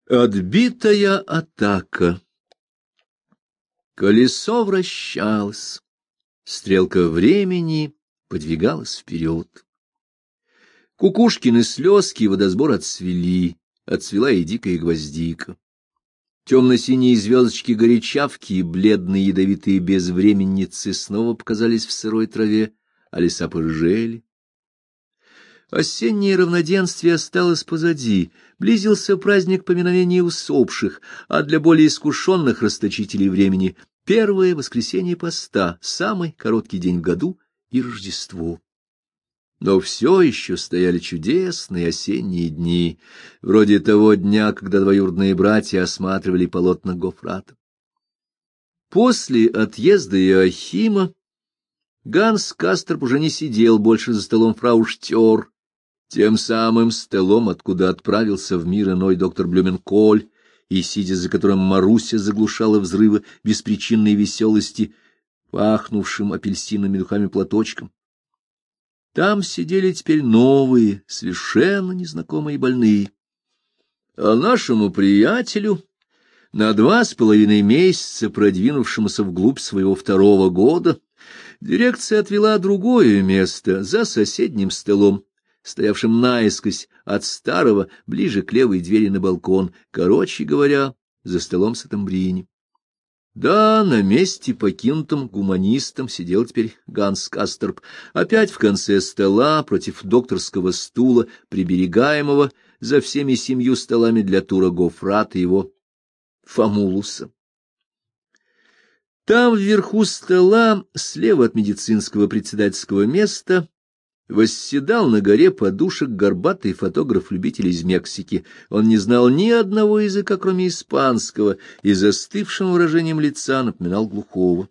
Отбитая атака. Колесо вращалось, стрелка времени подвигалась вперед. Кукушкины слезки водосбор отцвела и дикая гвоздика. Темно-синие звездочки-горячавки и бледные ядовитые безвременницы снова показались в сырой траве, а леса порыжели. Осеннее равноденствие осталось позади, близился праздник поминовения усопших, а для более искушенных расточителей времени — первое воскресенье поста, самый короткий день в году и Рождество. Но все еще стояли чудесные осенние дни, вроде того дня, когда двоюродные братья осматривали полотна Гофрата. После отъезда Иоахима Ганс Касторп уже не сидел больше за столом фрау Штёр, тем самым столом, откуда отправился в мир иной доктор Блюменколь, и, сидя за которым Маруся заглушала взрывы беспричинной веселости, пахнувшим апельсинными духами платочком. Там сидели теперь новые, совершенно незнакомые больные. А нашему приятелю, на 2,5 месяца продвинувшемуся вглубь своего 2-го года, дирекция отвела другое место за соседним столом, стоявшим наискось от старого, ближе к левой двери на балкон, короче говоря, за столом Сеттембрини. Да, на месте, покинутом гуманистом, сидел теперь Ганс Касторп, опять в конце стола, против докторского стула, приберегаемого за всеми 7 столами для тура Гофрата и его Фамулуса. Там вверху стола, слева от медицинского председательского места, восседал на горе подушек горбатый фотограф-любитель из Мексики. Он не знал ни одного языка, кроме испанского, и застывшим выражением лица напоминал глухого.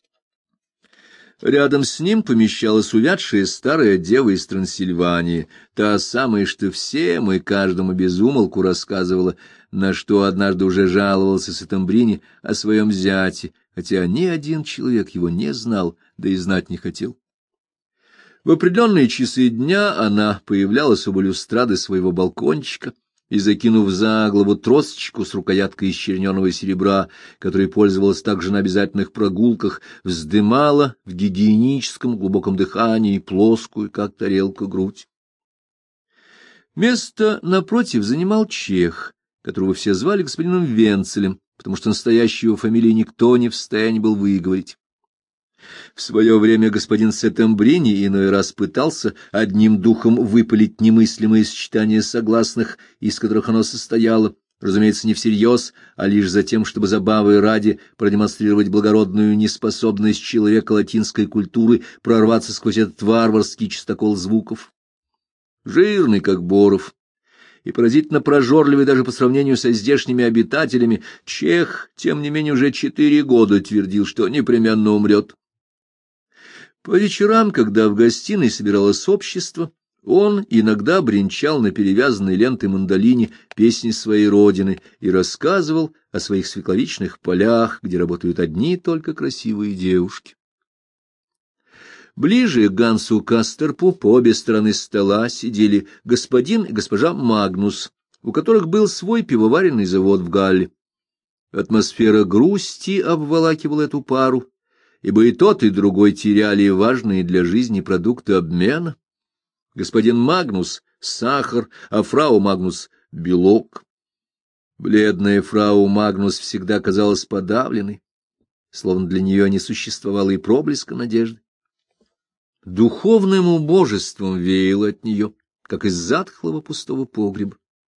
Рядом с ним помещалась увядшая старая дева из Трансильвании, та самая, что всем и каждому без умолку рассказывала, на что однажды уже жаловался Сеттембрини о своем зяте, хотя ни один человек его не знал, да и знать не хотел. В определенные часы дня она появлялась у балюстрады своего балкончика и, закинув за голову тросточку с рукояткой из черненого серебра, которой пользовалась также на обязательных прогулках, вздымала в гигиеническом глубоком дыхании плоскую, как тарелка, грудь. Место напротив занимал чех, которого все звали господином Венцелем, потому что настоящей его фамилии никто не в состоянии был выговорить. В свое время господин Сеттембрини иной раз пытался одним духом выпалить немыслимое сочетание согласных, из которых оно состояло, разумеется, не всерьез, а лишь за тем, чтобы забавы ради продемонстрировать благородную неспособность человека латинской культуры прорваться сквозь этот варварский чистокол звуков. Жирный, как Боров, и поразительно прожорливый даже по сравнению со здешними обитателями, чех, тем не менее, уже 4 года твердил, что непременно умрет. По вечерам, когда в гостиной собиралось общество, он иногда бренчал на перевязанной лентой мандолине песни своей родины и рассказывал о своих свекловичных полях, где работают одни только красивые девушки. Ближе к Гансу Касторпу по обе стороны стола сидели господин и госпожа Магнус, у которых был свой пивоваренный завод в Галле. Атмосфера грусти обволакивала эту пару, ибо и тот, и другой теряли важные для жизни продукты обмена. Господин Магнус — сахар, а фрау Магнус — белок. Бледная фрау Магнус всегда казалась подавленной, словно для нее не существовало и проблеска надежды. Духовным убожеством веяло от нее, как из затхлого пустого погреба.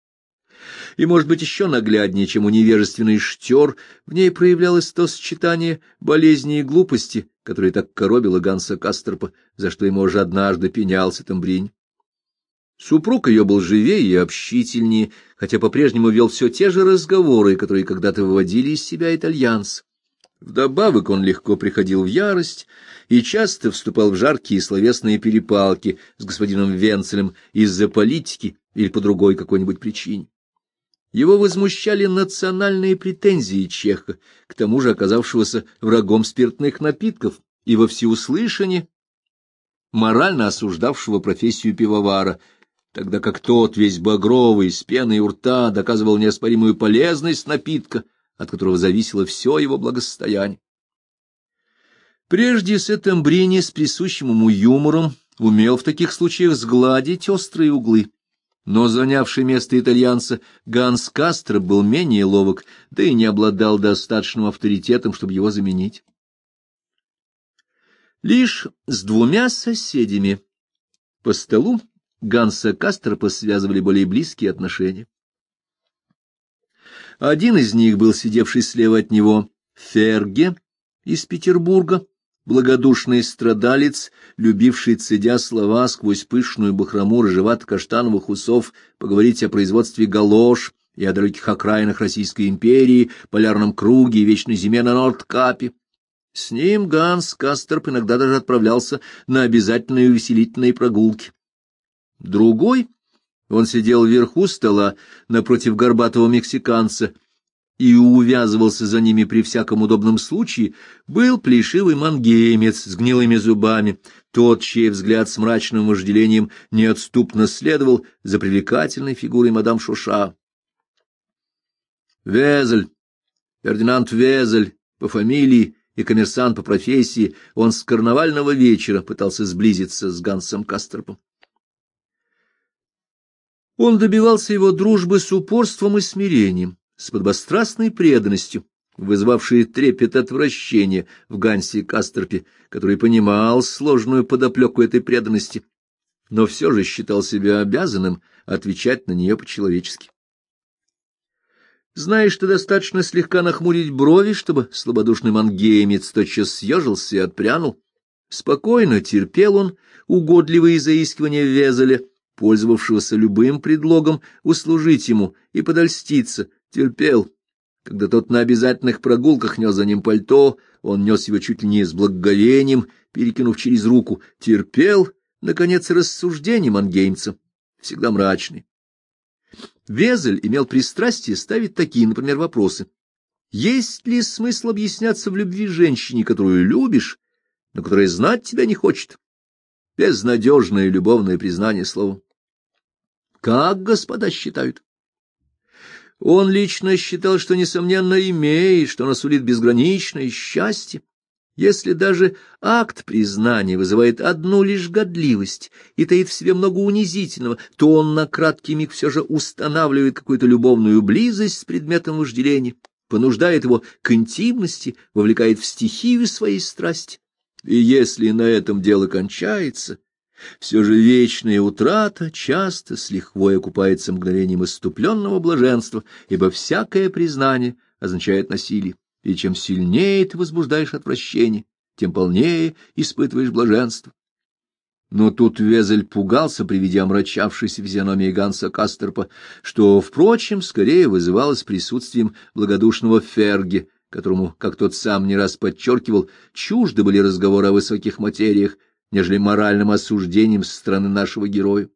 И, может быть, еще нагляднее, чем у невежественной Штёр, в ней проявлялось то сочетание болезни и глупости, которое так коробило Ганса Касторпа, за что ему уже однажды пенял Сеттембрини. Супруг ее был живее и общительнее, хотя по-прежнему вел все те же разговоры, которые когда-то выводили из себя итальянца. Вдобавок он легко приходил в ярость и часто вступал в жаркие словесные перепалки с господином Венцелем из-за политики или по другой какой-нибудь причине. Его возмущали национальные претензии чеха, к тому же оказавшегося врагом спиртных напитков и во всеуслышание морально осуждавшего профессию пивовара, тогда как тот, весь багровый, с пеной у рта, доказывал неоспоримую полезность напитка, от которого зависело все его благосостояние. Прежде Сеттембрини с присущим ему юмором умел в таких случаях сгладить острые углы, но занявший место итальянца Ганс Кастро был менее ловок, да и не обладал достаточным авторитетом, чтобы его заменить. Лишь с двумя соседями по столу Ганса Касторпа связывали более близкие отношения. Один из них был сидевший слева от него Ферге из Петербурга, благодушный страдалец, любивший, цедя слова сквозь пышную бахрому рыжевато-каштановых усов, поговорить о производстве галош и о далеких окраинах Российской империи, полярном круге и вечной зиме на Нордкапе. С ним Ганс Касторп иногда даже отправлялся на обязательные увеселительные прогулки. Другой, он сидел вверху стола напротив горбатого мексиканца и увязывался за ними при всяком удобном случае, был плешивый мангеймец с гнилыми зубами, тот, чей взгляд с мрачным вожделением неотступно следовал за привлекательной фигурой мадам Шуша. Везель, Фердинанд Везель по фамилии и коммерсант по профессии, он с карнавального вечера пытался сблизиться с Гансом Касторпом. Он добивался его дружбы с упорством и смирением, с подобострастной преданностью, вызвавшей трепет отвращения в Гансе Касторпе, который понимал сложную подоплеку этой преданности, но все же считал себя обязанным отвечать на нее по-человечески. Знаешь, что достаточно слегка нахмурить брови, чтобы слабодушный мангеймец тотчас съежился и отпрянул. Спокойно терпел он угодливые заискивания Везеля, пользовавшегося любым предлогом услужить ему и подольститься, терпел. Когда тот на обязательных прогулках нес за ним пальто, он нес его чуть ли не с благоговением, перекинув через руку, терпел, наконец, рассуждения мангеймца, всегда мрачный. Везель имел пристрастие ставить такие, например, вопросы. Есть ли смысл объясняться в любви женщине, которую любишь, но которая знать тебя не хочет? Безнадежное любовное признание словом. Как господа считают? Он лично считал, что, несомненно, имеет, что оно сулит безграничное счастье. Если даже акт признания вызывает одну лишь годливость и таит в себе много унизительного, то он на краткий миг все же устанавливает какую-то любовную близость с предметом вожделения, понуждает его к интимности, вовлекает в стихию своей страсти. И если на этом дело кончается, все же вечная утрата часто с лихвой окупается мгновением исступленного блаженства, ибо всякое признание означает насилие, и чем сильнее ты возбуждаешь отвращение, тем полнее испытываешь блаженство. Но тут Везель пугался при виде омрачавшейся физиономии Ганса Касторпа, что, впрочем, скорее вызывалось присутствием благодушного Ферге, которому, как тот сам не раз подчеркивал, чужды были разговоры о высоких материях, нежели моральным осуждением со стороны нашего героя.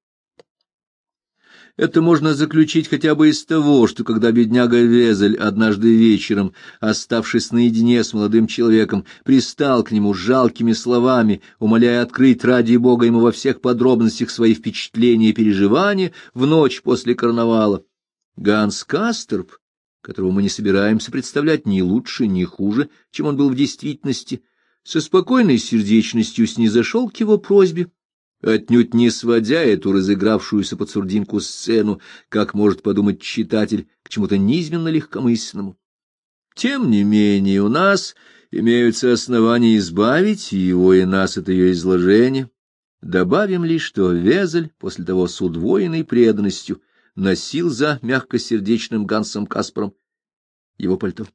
Это можно заключить хотя бы из того, что когда бедняга Везель однажды вечером, оставшись наедине с молодым человеком, пристал к нему жалкими словами, умоляя открыть ради Бога ему во всех подробностях свои впечатления и переживания в ночь после карнавала, Ганс Касторп, которого мы не собираемся представлять ни лучше, ни хуже, чем он был в действительности, со спокойной сердечностью снизошел к его просьбе, отнюдь не сводя эту разыгравшуюся под сурдинку сцену, как может подумать читатель, к чему-то низменно легкомысленному. Тем не менее, у нас имеются основания избавить его и нас от ее изложения. Добавим лишь, что Везель после того с удвоенной преданностью носил за мягкосердечным Гансом Касторпом его пальто.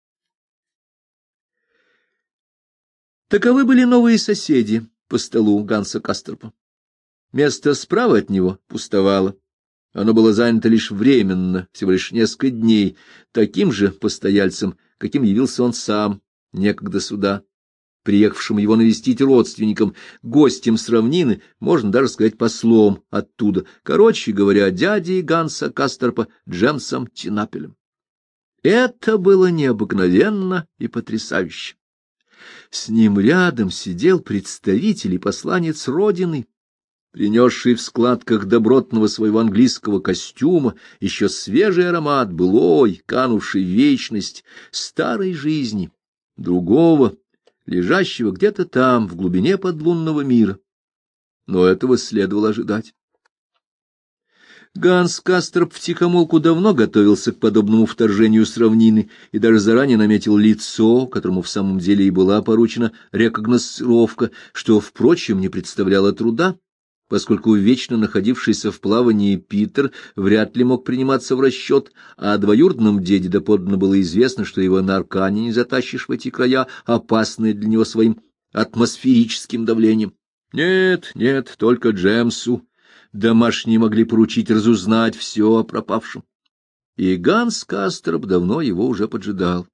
Таковы были новые соседи по столу Ганса Касторпа. Место справа от него пустовало. Оно было занято лишь временно, всего лишь несколько дней, таким же постояльцем, каким явился он сам некогда сюда, приехавшим его навестить родственникам, гостем с равнины, можно даже сказать послом оттуда, короче говоря, дядей Ганса Касторпа Джемсом Тинапелем. Это было необыкновенно и потрясающе. С ним рядом сидел представитель и посланец Родины, принесший в складках добротного своего английского костюма еще свежий аромат былой, канувший в вечность старой жизни, другого, лежащего где-то там, в глубине подлунного мира. Но этого следовало ожидать. Ганс Касторп втихомолку давно готовился к подобному вторжению с равнины и даже заранее наметил лицо, которому в самом деле и была поручена рекогносцировка, что, впрочем, не представляло труда, поскольку вечно находившийся в плавании Питер вряд ли мог приниматься в расчет, а о двоюродном деде доподлинно было известно, что его на Аркане не затащишь в эти края, опасные для него своим атмосферическим давлением. Нет, нет, только Джемсу домашние могли поручить разузнать все о пропавшем. И Ганс Касторп давно его уже поджидал.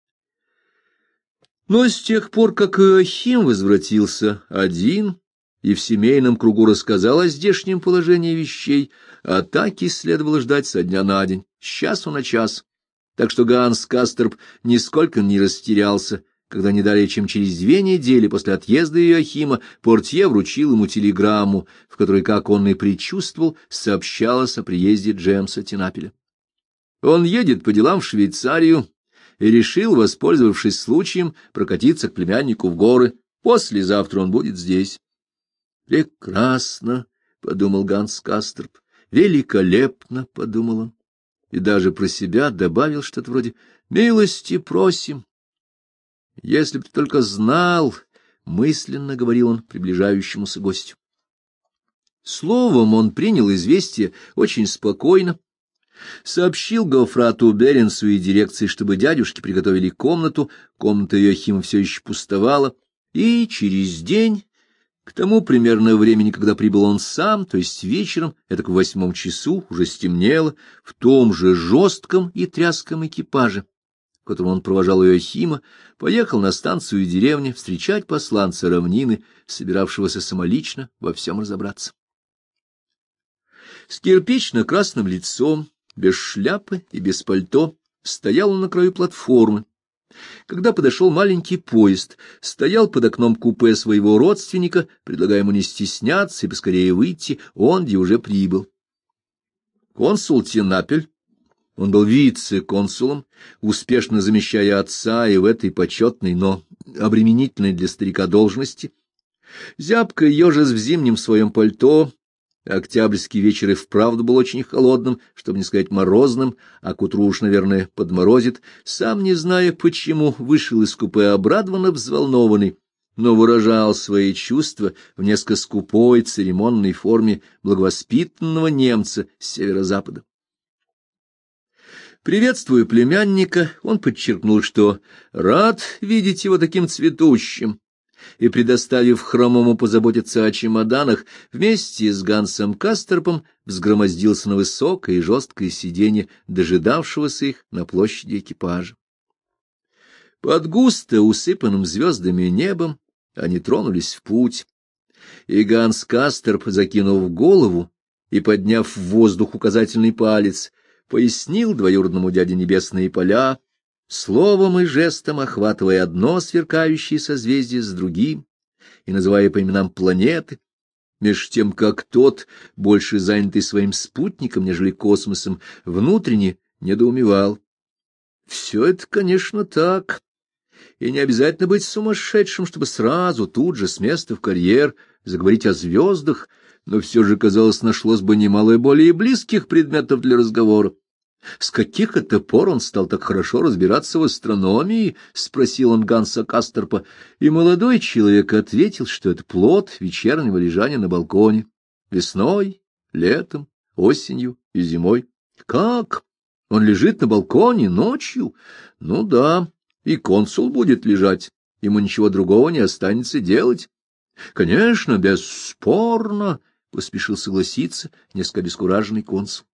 Но с тех пор, как Иоахим возвратился один и в семейном кругу рассказал о здешнем положении вещей, атаки следовало ждать со дня на день, с часу на час. Так что Ганс Касторп нисколько не растерялся, когда не далее, чем через 2 недели после отъезда Иоахима, портье вручил ему телеграмму, в которой, как он и предчувствовал, сообщалось о приезде Джемса Тинапеля. Он едет по делам в Швейцарию и решил, воспользовавшись случаем, прокатиться к племяннику в горы. Послезавтра он будет здесь. «Прекрасно», — подумал Ганс Касторп, — «великолепно», — подумал он, и даже про себя добавил что-то вроде «милости просим». «Если б ты только знал», — мысленно говорил он приближающемуся гостю. Словом, он принял известие очень спокойно, сообщил Гофрату Беренсу и дирекции, чтобы дядюшки приготовили комнату, комната Иоахима все еще пустовала, и через день, к тому примерно времени, когда прибыл он сам, то есть вечером, это к 8 часу, уже стемнело, в том же жестком и тряском экипаже, в котором он провожал Иоахима, поехал на станцию деревни встречать посланца равнины, собиравшегося самолично во всем разобраться. С кирпично-красным лицом, без шляпы и без пальто, стоял он на краю платформы. Когда подошел маленький поезд, стоял под окном купе своего родственника, предлагая ему не стесняться и поскорее выйти, он где уже прибыл. Консул Тинапель, он был вице-консулом, успешно замещая отца и в этой почетной, но обременительной для старика должности, зябко ежась в зимнем своем пальто. Октябрьский вечер и вправду был очень холодным, чтобы не сказать морозным, а к утру уж, наверное, подморозит, сам не зная почему, вышел из купе обрадованно взволнованный, но выражал свои чувства в несколько скупой церемонной форме благовоспитанного немца с северо-запада. Приветствуя племянника, он подчеркнул, что рад видеть его таким цветущим, и, предоставив хромому позаботиться о чемоданах, вместе с Гансом Касторпом взгромоздился на высокое и жесткое сиденье дожидавшегося их на площади экипажа. Под густо усыпанным звездами небом они тронулись в путь, и Ганс Касторп, закинув голову и подняв в воздух указательный палец, пояснил двоюродному дяде небесные поля, словом и жестом охватывая одно сверкающее созвездие с другим и называя по именам планеты, меж тем как тот, больше занятый своим спутником, нежели космосом, внутренне недоумевал. Все это, конечно, так, и не обязательно быть сумасшедшим, чтобы сразу, тут же, с места в карьер, заговорить о звездах, но все же, казалось, нашлось бы немало более близких предметов для разговора. «С каких это пор он стал так хорошо разбираться в астрономии?» — спросил он Ганса Касторпа, и молодой человек ответил, что это плод вечернего лежания на балконе, весной, летом, осенью и зимой. «Как? Он лежит на балконе ночью? Ну да, и консул будет лежать, ему ничего другого не останется делать». «Конечно, бесспорно», — поспешил согласиться несколько обескураженный консул.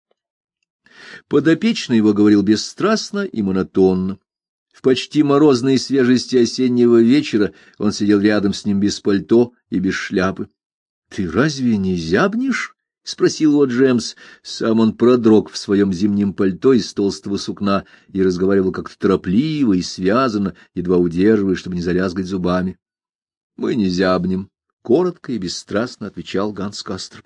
Подопечный его говорил бесстрастно и монотонно. В почти морозной свежести осеннего вечера он сидел рядом с ним без пальто и без шляпы. — Ты разве не зябнешь? — спросил его Джемс. Сам он продрог в своем зимнем пальто из толстого сукна и разговаривал как-то торопливо и связанно, едва удерживая, чтобы не залязгать зубами. — Мы не зябнем, — коротко и бесстрастно отвечал Ганс Касторп.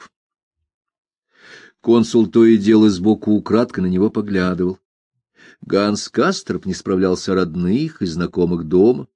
Консул то и дело сбоку украдкой на него поглядывал. Ганс Касторп не справлялся о родных и знакомых дома.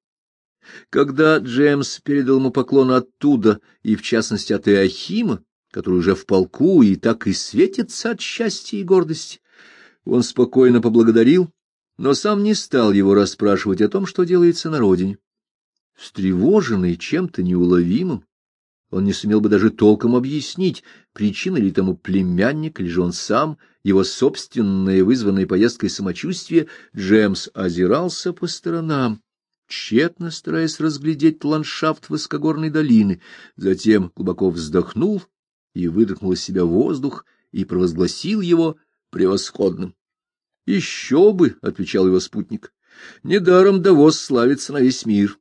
Когда Джемс передал ему поклон оттуда, и в частности от Иоахима, который уже в полку и так и светится от счастья и гордости, он спокойно поблагодарил, но сам не стал его расспрашивать о том, что делается на родине. Встревоженный чем-то неуловимым, он не сумел бы даже толком объяснить, причина ли тому племянник, или же он сам, его собственное вызванное поездкой самочувствие. Джемс озирался по сторонам, тщетно стараясь разглядеть ландшафт высокогорной долины, затем глубоко вздохнул и выдохнул из себя воздух и провозгласил его превосходным. — Еще бы, — отвечал его спутник, — недаром Давос славится на весь мир.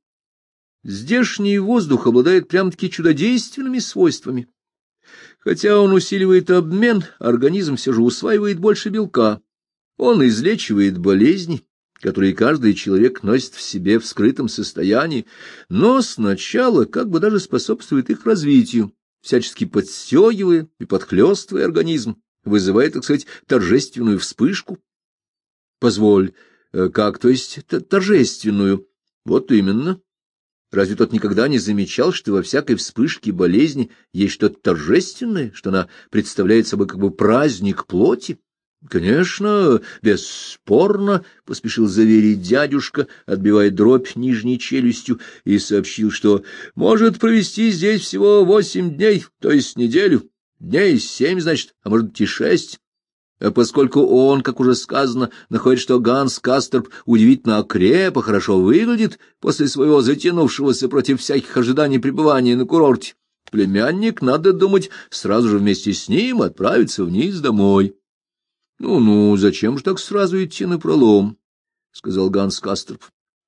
Здешний воздух обладает прям-таки чудодейственными свойствами. Хотя он усиливает обмен, организм все же усваивает больше белка. Он излечивает болезни, которые каждый человек носит в себе в скрытом состоянии, но сначала как бы даже способствует их развитию, всячески подстегивая и подхлёстывая организм, вызывая, так сказать, торжественную вспышку. — Позволь, как, то есть, торжественную? — Вот именно. Разве тот никогда не замечал, что во всякой вспышке болезни есть что-то торжественное, что она представляет собой как бы праздник плоти? — Конечно, бесспорно, — поспешил заверить дядюшка, отбивая дробь нижней челюстью, и сообщил, что может провести здесь всего 8 дней, то есть неделю. Дней 7, значит, а может быть и 6. А поскольку он, как уже сказано, находит, что Ганс Касторп удивительно окреп и хорошо выглядит после своего затянувшегося против всяких ожиданий пребывания на курорте, племянник, надо думать, сразу же вместе с ним отправится вниз домой. — Ну, зачем же так сразу идти напролом? — сказал Ганс Касторп.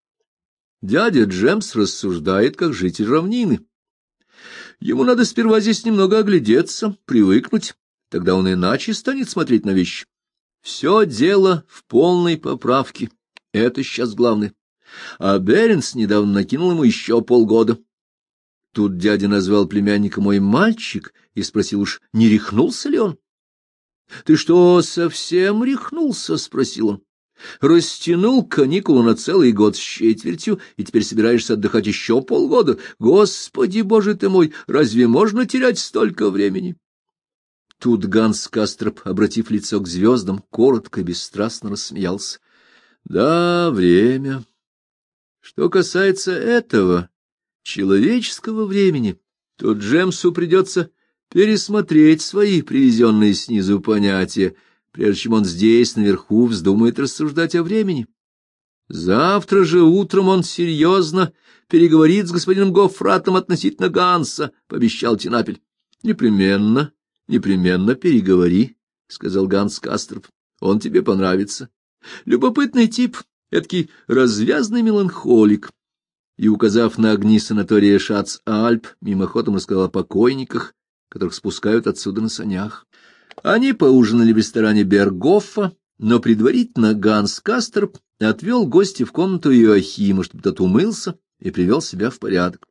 Дядя Джемс рассуждает, как житель равнины. Ему надо сперва здесь немного оглядеться, привыкнуть. Тогда он иначе станет смотреть на вещи. Все дело в полной поправке. Это сейчас главное. А Беренс недавно накинул ему еще полгода. Тут дядя назвал племянника «мой мальчик» и спросил уж, не рехнулся ли он. — Ты что, совсем рехнулся? — спросил он. — Растянул каникулу на целый год с четвертью, и теперь собираешься отдыхать еще полгода. Господи, боже ты мой, разве можно терять столько времени? Тут Ганс Касторп, обратив лицо к звездам, коротко и бесстрастно рассмеялся. — Да, время. Что касается этого, человеческого времени, то Джемсу придется пересмотреть свои привезенные снизу понятия, прежде чем он здесь, наверху, вздумает рассуждать о времени. Завтра же утром он серьезно переговорит с господином Гоффратом относительно Ганса, — пообещал Тинапель. — Непременно. Непременно переговори, — сказал Ганс Касторп. — Он тебе понравится. Любопытный тип, эдакий развязный меланхолик. И, указав на огни санатория Шац-Альп, мимоходом рассказал о покойниках, которых спускают отсюда на санях. Они поужинали в ресторане Бергоффа, но предварительно Ганс Касторп отвел гостя в комнату Иоахима, чтобы тот умылся и привел себя в порядок.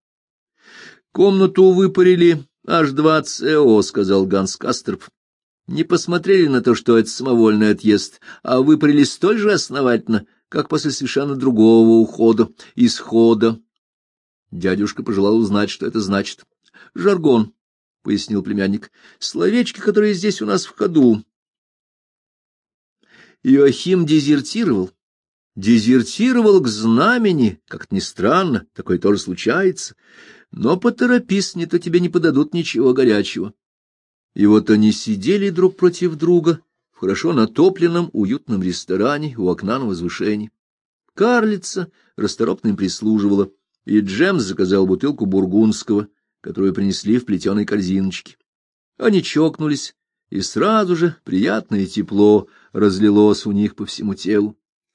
Комнату выпарили аж 2 ЦО, — сказал Ганс Касторп. Не посмотрели на то, что это самовольный отъезд, а выпарили столь же основательно, как после совершенно другого ухода, исхода. Дядюшка пожелал узнать, что это значит. — Жаргон, — пояснил племянник, — словечки, которые здесь у нас в ходу. Иоахим дезертировал. Дезертировал к знамени, как-то ни странно, такое тоже случается. Но поторопись, не то тебе не подадут ничего горячего. И вот они сидели друг против друга в хорошо натопленном уютном ресторане у окна на возвышении. Карлица расторопно им прислуживала, и Джемс заказал бутылку бургундского, которую принесли в плетеной корзиночке. Они чокнулись, и сразу же приятное тепло разлилось у них по всему телу.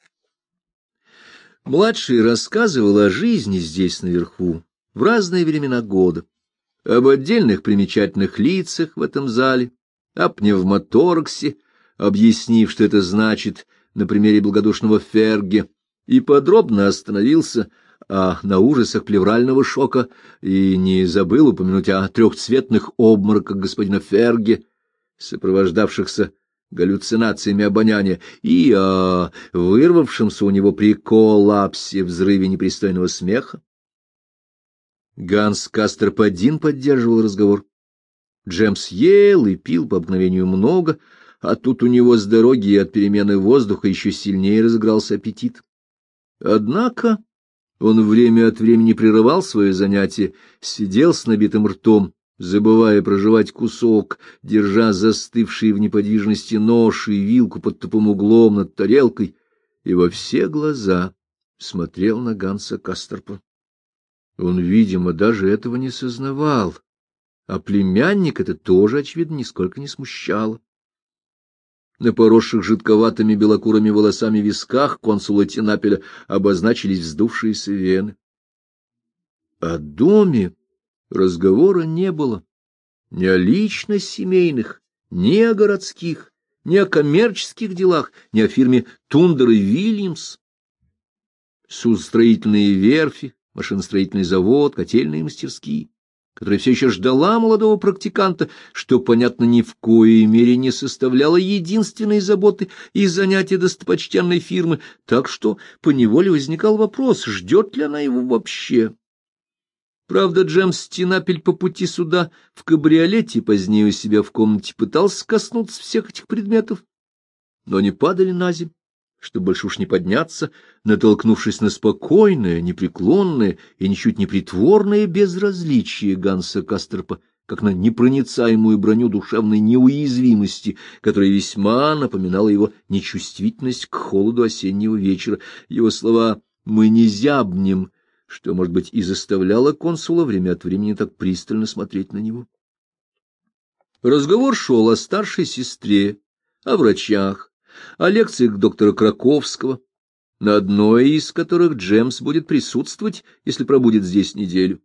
Младший рассказывал о жизни здесь наверху в разные времена года, об отдельных примечательных лицах в этом зале, о пневмотораксе, объяснив, что это значит на примере благодушного Ферге, и подробно остановился на ужасах плеврального шока и не забыл упомянуть о трехцветных обмороках господина Ферге, сопровождавшихся галлюцинациями обоняния, и о вырвавшемся у него при коллапсе взрыве непристойного смеха. Ганс Кастерп один поддерживал разговор. Джемс ел и пил по обыкновению много, а тут у него с дороги и от перемены воздуха еще сильнее разыгрался аппетит. Однако он время от времени прерывал свое занятие, сидел с набитым ртом, забывая прожевать кусок, держа застывший в неподвижности нож и вилку под тупым углом над тарелкой, и во все глаза смотрел на Ганса Кастерпа. Он, видимо, даже этого не сознавал, а племянник это тоже, очевидно, нисколько не смущало. На поросших жидковатыми белокурыми волосами висках консула Тинапеля обозначились вздувшиеся вены. О доме разговора не было, ни о лично семейных, ни о городских, ни о коммерческих делах, ни о фирме Тундер и Вильямс. Судостроительные верфи, машиностроительный завод, котельные мастерские, которая все еще ждала молодого практиканта, что, понятно, ни в коей мере не составляло единственной заботы и занятия достопочтенной фирмы, так что поневоле возникал вопрос, ждет ли она его вообще. Правда, Джемс Тинапель по пути сюда в кабриолете, позднее у себя в комнате, пытался коснуться всех этих предметов, но они падали на землю, чтобы больше уж не подняться, натолкнувшись на спокойное, непреклонное и ничуть не притворное безразличие Ганса Кастерпа, как на непроницаемую броню душевной неуязвимости, которая весьма напоминала его нечувствительность к холоду осеннего вечера. Его слова «мы не зябнем», что, может быть, и заставляло консула время от времени так пристально смотреть на него. Разговор шел о старшей сестре, о врачах, о лекциях доктора Краковского, на одной из которых Джемс будет присутствовать, если пробудет здесь неделю.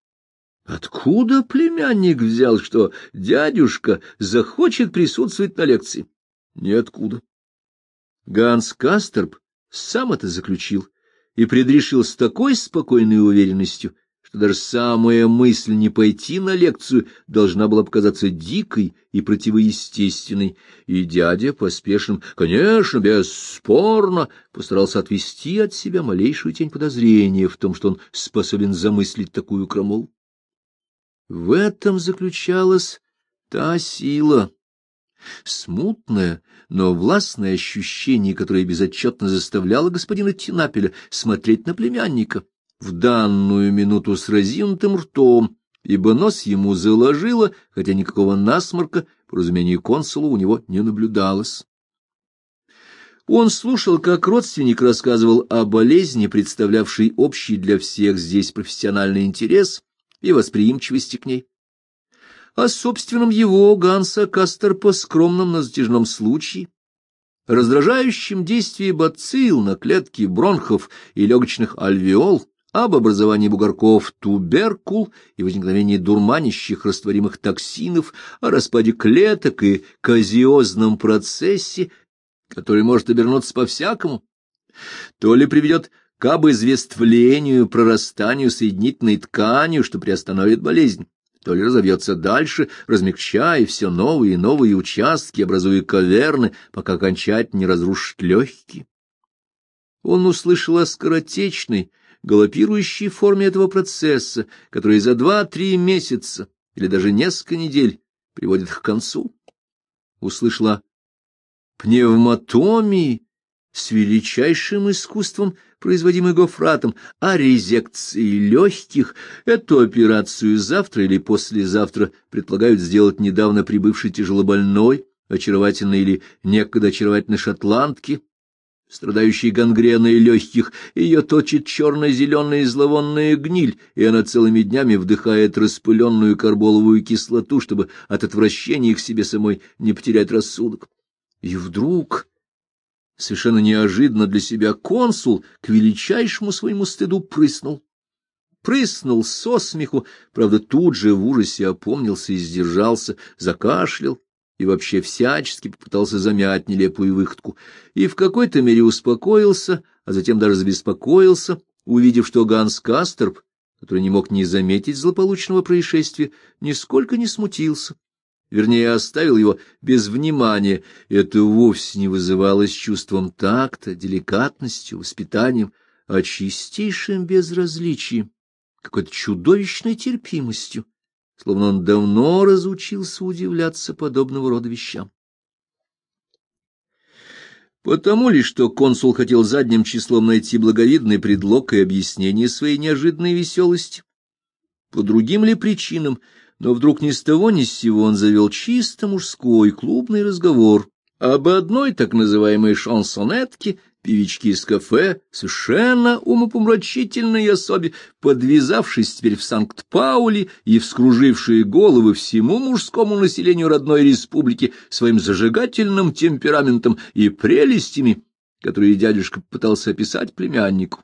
Откуда племянник взял, что дядюшка захочет присутствовать на лекции? Ниоткуда. Ганс Кастерп сам это заключил и предрешил с такой спокойной уверенностью, что даже самая мысль не пойти на лекцию должна была показаться дикой и противоестественной, и дядя поспешным, конечно, бесспорно, постарался отвести от себя малейшую тень подозрения в том, что он способен замыслить такую крамолу. В этом заключалась та сила, смутное, но властное ощущение, которое безотчетно заставляло господина Тинапеля смотреть на племянника в данную минуту с разинутым ртом, ибо нос ему заложило, хотя никакого насморка, по разумению консула, у него не наблюдалось. Он слушал, как родственник рассказывал о болезни, представлявшей общий для всех здесь профессиональный интерес и восприимчивости к ней. О собственном его, Ганса Кастерпа, скромном, но затяжном случае, раздражающем действии бацилл на клетки бронхов и легочных альвеол, об образовании бугорков туберкул и возникновении дурманящих растворимых токсинов, о распаде клеток и казиозном процессе, который может обернуться по-всякому, то ли приведет к обызвествлению, прорастанию соединительной тканью, что приостановит болезнь, то ли разовьется дальше, размягчая все новые и новые участки, образуя каверны, пока окончательно не разрушит легкие. Он услышал о скоротечной, галопирующей форме этого процесса, которая за 2-3 месяца или даже несколько недель приводит к концу. Услышал о пневмотомии с величайшим искусством, производимой Гофратом, о резекции легких. Эту операцию завтра или послезавтра предполагают сделать недавно прибывший тяжелобольной, очаровательной или некогда очаровательной шотландке, страдающей гангреной легких. Ее точит черно-зеленая зловонная гниль, и она целыми днями вдыхает распыленную карболовую кислоту, чтобы от отвращения к себе самой не потерять рассудок. И вдруг, совершенно неожиданно для себя, консул к величайшему своему стыду прыснул. Прыснул со смеху, правда, тут же в ужасе опомнился и сдержался, закашлял и вообще всячески попытался замять нелепую выходку, и в какой-то мере успокоился, а затем даже забеспокоился, увидев, что Ганс Касторп, который не мог не заметить злополучного происшествия, нисколько не смутился. Вернее, оставил его без внимания. Это вовсе не вызывалось чувством такта, деликатностью, воспитанием, а чистейшим безразличием, какой-то чудовищной терпимостью, словно он давно разучился удивляться подобного рода вещам. Потому ли, что консул хотел задним числом найти благовидный предлог и объяснение своей неожиданной веселости? По другим ли причинам, но вдруг ни с того ни с сего он завел чисто мужской клубный разговор об одной так называемой шансонетке, певичке из кафе, совершенно умопомрачительной особе, подвязавшись теперь в Санкт-Паули и вскружившей головы всему мужскому населению родной республики своим зажигательным темпераментом и прелестями, которые дядюшка пытался описать племяннику.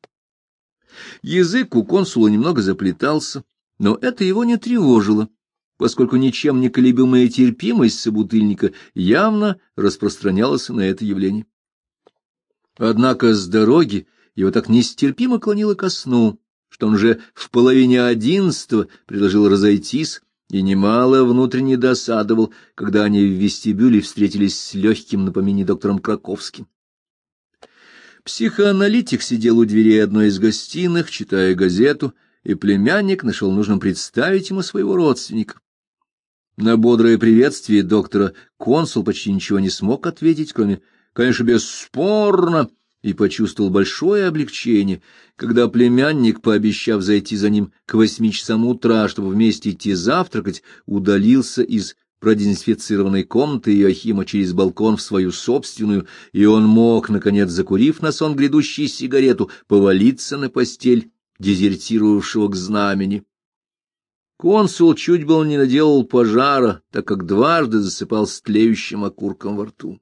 Язык у консула немного заплетался, но это его не тревожило, поскольку ничем не колебимая терпимость собутыльника явно распространялась на это явление. Однако с дороги его так нестерпимо клонило ко сну, что он уже в 10:30 предложил разойтись и немало внутренне досадовал, когда они в вестибюле встретились с легким на помине доктором Краковским. Психоаналитик сидел у дверей одной из гостиных, читая газету, и племянник нашел нужным представить ему своего родственника. На бодрое приветствие доктора консул почти ничего не смог ответить, кроме «конечно, бесспорно», и почувствовал большое облегчение, когда племянник, пообещав зайти за ним к 8 часам утра, чтобы вместе идти завтракать, удалился из продезинфицированной комнаты Иоахима через балкон в свою собственную, и он мог, наконец, закурив на сон грядущей сигарету, повалиться на постель дезертировавшего к знамени. Консул чуть было не наделал пожара, так как дважды засыпал с тлеющим окурком во рту.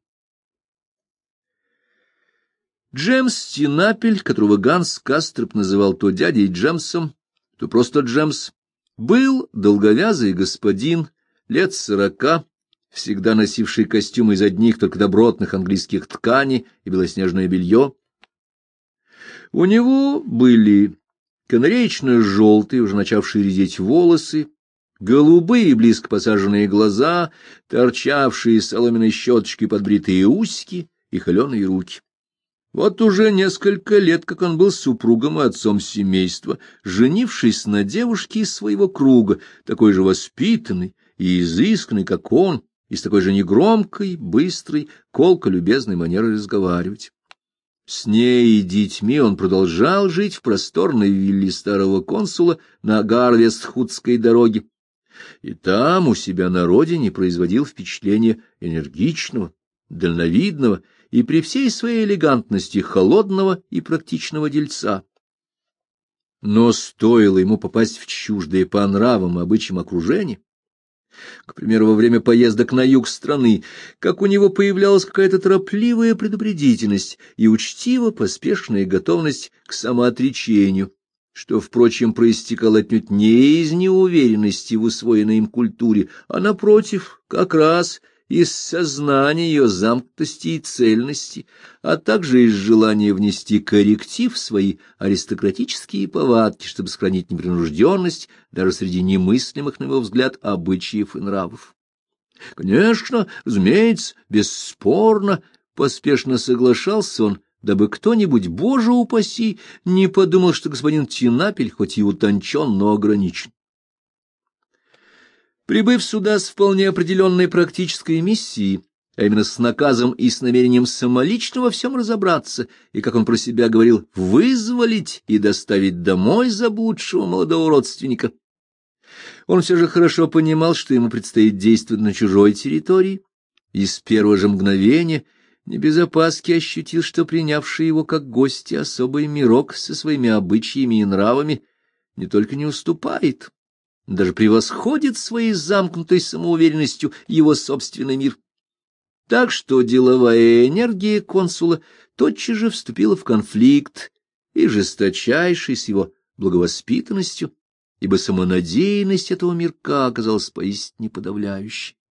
Джемс Тинапель, которого Ганс Касторп называл то дядей Джемсом, то просто Джемс, был долговязый господин, лет 40, всегда носивший костюмы из одних только добротных английских тканей и белоснежное белье. У него были канареечно-желтые, уже начавшие редеть волосы, голубые близко посаженные глаза, торчавшие соломенной щеточкой подбритые усики и холеные руки. Вот уже несколько лет, как он был супругом и отцом семейства, женившись на девушке из своего круга, такой же воспитанной и изысканной, как он, и с такой же негромкой, быстрой, колко-любезной манерой разговаривать. С ней и детьми он продолжал жить в просторной вилле старого консула на Гарвестхудской дороге, и там у себя на родине производил впечатление энергичного, дальновидного и при всей своей элегантности холодного и практичного дельца. Но стоило ему попасть в чуждое по нравам и обычаям окружение, к примеру, во время поездок на юг страны, как у него появлялась какая-то торопливая предупредительность и учтиво-поспешная готовность к самоотречению, что, впрочем, проистекало отнюдь не из неуверенности в усвоенной им культуре, а, напротив, как раз из сознания ее замкнутости и цельности, а также из желания внести корректив в свои аристократические повадки, чтобы сохранить непринужденность даже среди немыслимых, на его взгляд, обычаев и нравов. Конечно, разумеется, бесспорно, поспешно соглашался он, дабы кто-нибудь, боже упаси, не подумал, что господин Тинапель хоть и утончен, но ограничен. Прибыв сюда с вполне определенной практической миссией, а именно с наказом и с намерением самолично во всем разобраться, и, как он про себя говорил, вызволить и доставить домой заблудшего молодого родственника, он все же хорошо понимал, что ему предстоит действовать на чужой территории, и с первого же мгновения не без опаски ощутил, что принявший его как гостя особый мирок со своими обычаями и нравами не только не уступает, даже превосходит своей замкнутой самоуверенностью его собственный мир. Так что деловая энергия консула тотчас же вступила в конфликт и жесточайший с его благовоспитанностью, ибо самонадеянность этого мирка оказалась поистине подавляющей.